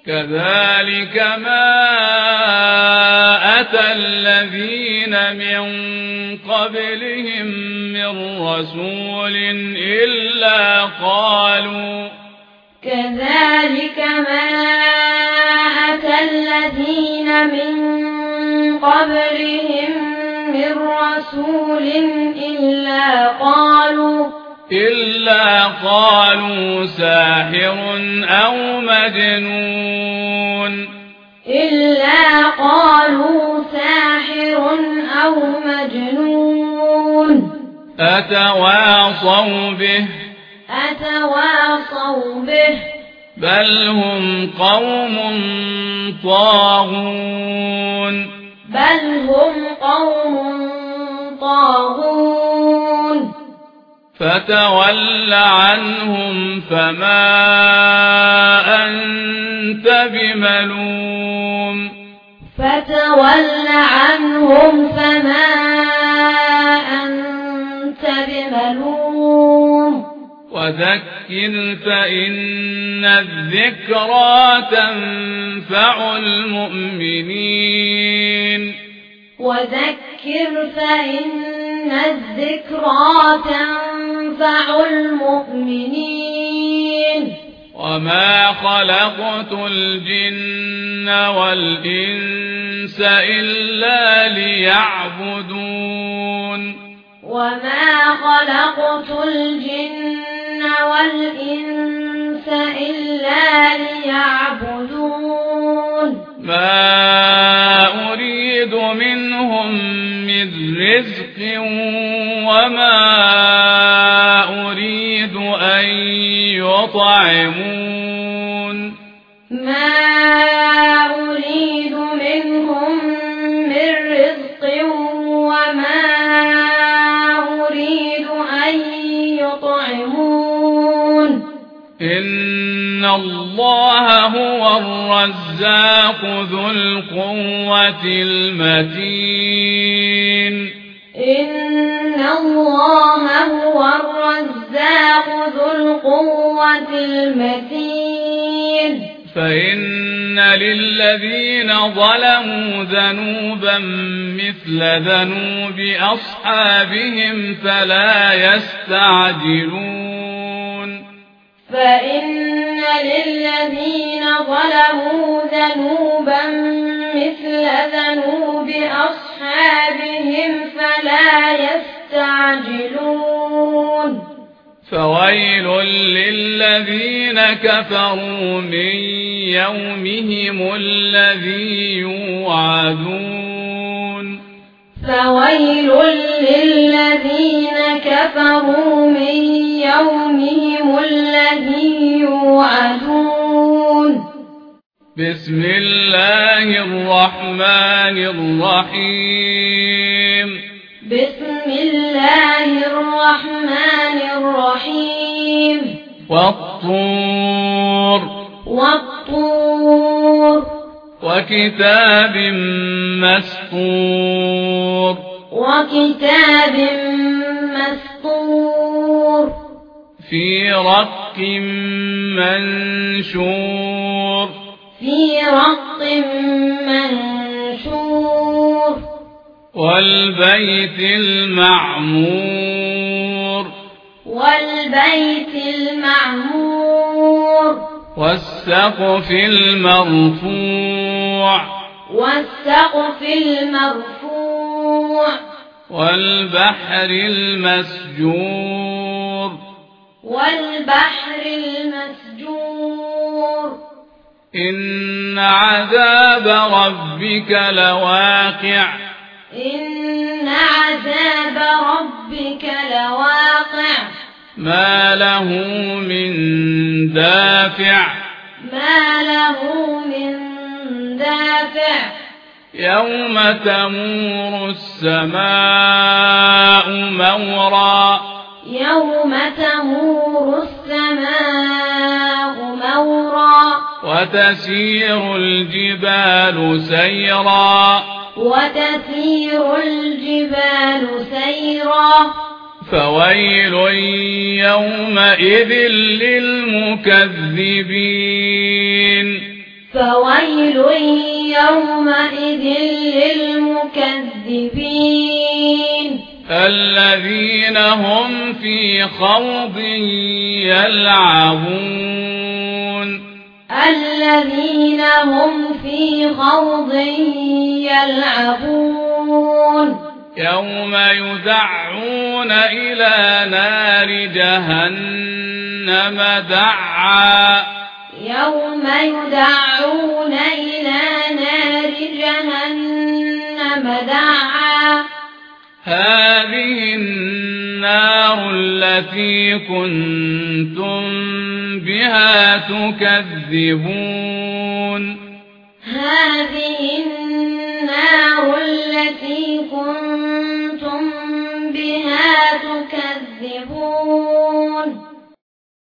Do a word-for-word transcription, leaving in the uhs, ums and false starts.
كذلك ما أتى الذين من قبلهم من رسول إلا قالوا كذلك ما أتى الذين من قبلهم من رسول إلا قالوا إلا قالوا ساحر أو مجنون إلا قالوا ساحر أو مجنون أتواصوا به أتواصوا به بل هم قوم طاغون بل هم قوم طاغون فتول عنهم فما أنت بملوم فتول عنهم فما أنت بملوم وذكر فإن الذكرى تنفع المؤمنين وذكر فإن الذكرى تنفع المؤمنين وما خلقت الجن والإنس إلا ليعبدون وما خلقت الجن والإنس إلا ليعبدون ما أريد منهم من رزق وما أريد أن يطعمون ما أريد منهم من رزق وما أريد أن يطعمون إن الله هو الرزاق ذو القوة المتين إن الله هو الرزاق ذو القوة المتين فإن للذين ظلموا ذنوبا مثل ذنوب أصحابهم فلا يستعجلون فإن للذين ظلموا ذنوبا مثل ذنوب أصحابهم فلا يستعجلون فويل للذين كفروا من يومهم الذي يوعدون فويل للذين كفروا من يومهم الذي يوعدون بسم الله الرحمن الرحيم بسم الله الرحمن الرحيم والطور والطور وكتاب مسطور وكتاب مسطور في رق منشور في رق منشور والبيت المعمور والبيت المعمور والسقف المرفوع والسقف المرفوع والبحر المسجور والبحر المسجور إن عذاب ربك لواقع إن عذاب ربك لواقع ما له من دافع ما له من دافع يوم تمور السماء مورا يوم تمور السماء مورا وتسير الجبال سيرا وتسير الجبال سيرا فويل يومئذ للمكذبين فويل يومئذ للمكذبين الذين هم في خوض يلعبون الذين هم في خوض يلعبون يوم يدعون إلى نار جهنم دعا يوم يدعون إلى نار جهنم دعا هذه النار التي كنتم بها تكذبون هذه النار التي